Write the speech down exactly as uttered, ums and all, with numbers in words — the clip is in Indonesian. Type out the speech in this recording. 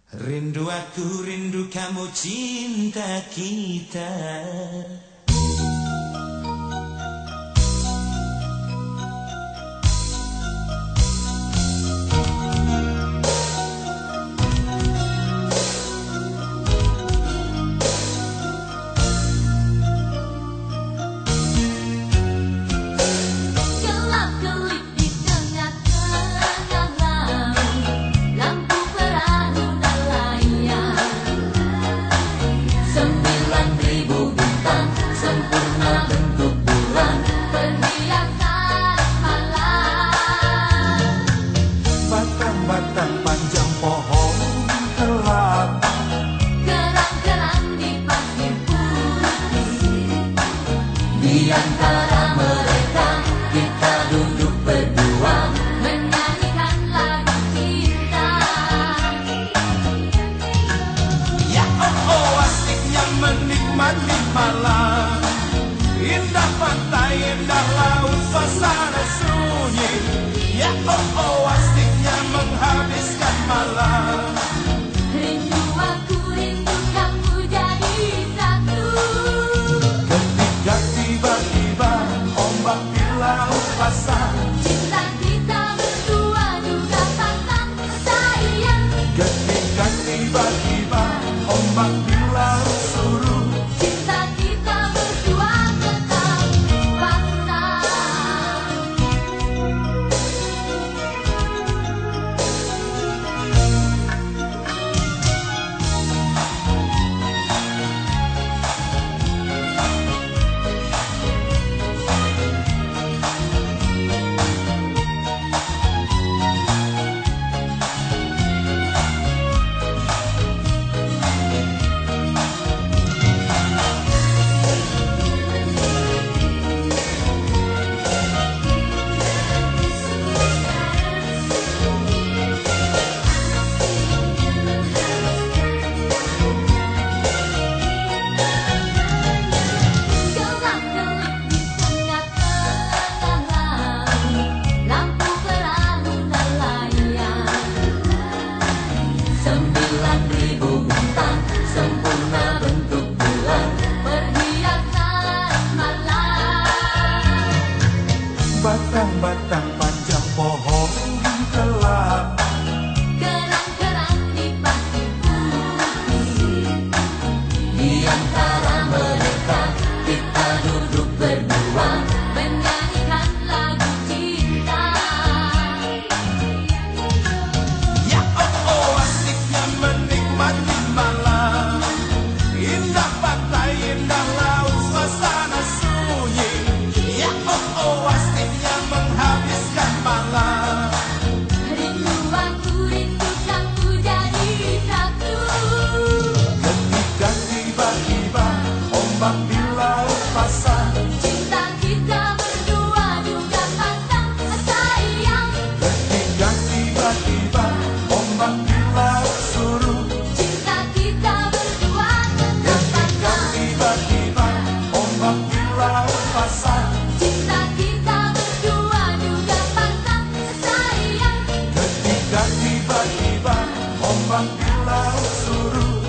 Rindu aku, rindu kamu, cinta kita. Batang panjang pohon kelapa, Gerang-gerang di pasir putih. Di antara mereka kita duduk berdua, menyanyikan lagu cinta. ya oh oh asiknya menikmati malam. Indah pantai, indah laut, suasana sunyi. Ya oh oh asiknya menghabiskan malam. Rindu aku, rindu kamu jadi satu. Ketika tiba-tiba ombak di laut pasang, Cinta kita berdua juga pasang sayang. ketika tiba-tiba ombak di laut surut, Cinta kita berdua tetap pasang. batang-batang panjang pohon kelapa, Gerang-gerang di pasir putih. Di antara mereka kita duduk berdua, menyanyikan lagu cinta. ya oh oh asiknya menikmati malam. Indah pantai, indah laut, suasana sunyi. Ya oh oh asiknya menghabiskan malam. Rindu aku, rindu kamu jadi satu. Ketika tiba-tiba ombak di laut pasang, Cinta kita berdua juga pasang sayang. ketika tiba-tiba ombak di laut surut, Cinta kita berdua tetap ketika pasang. tiba-tiba ombak di laut pasang, Cinta kita berdua juga pasang sayang. ketika tiba-tiba ombak di laut surut.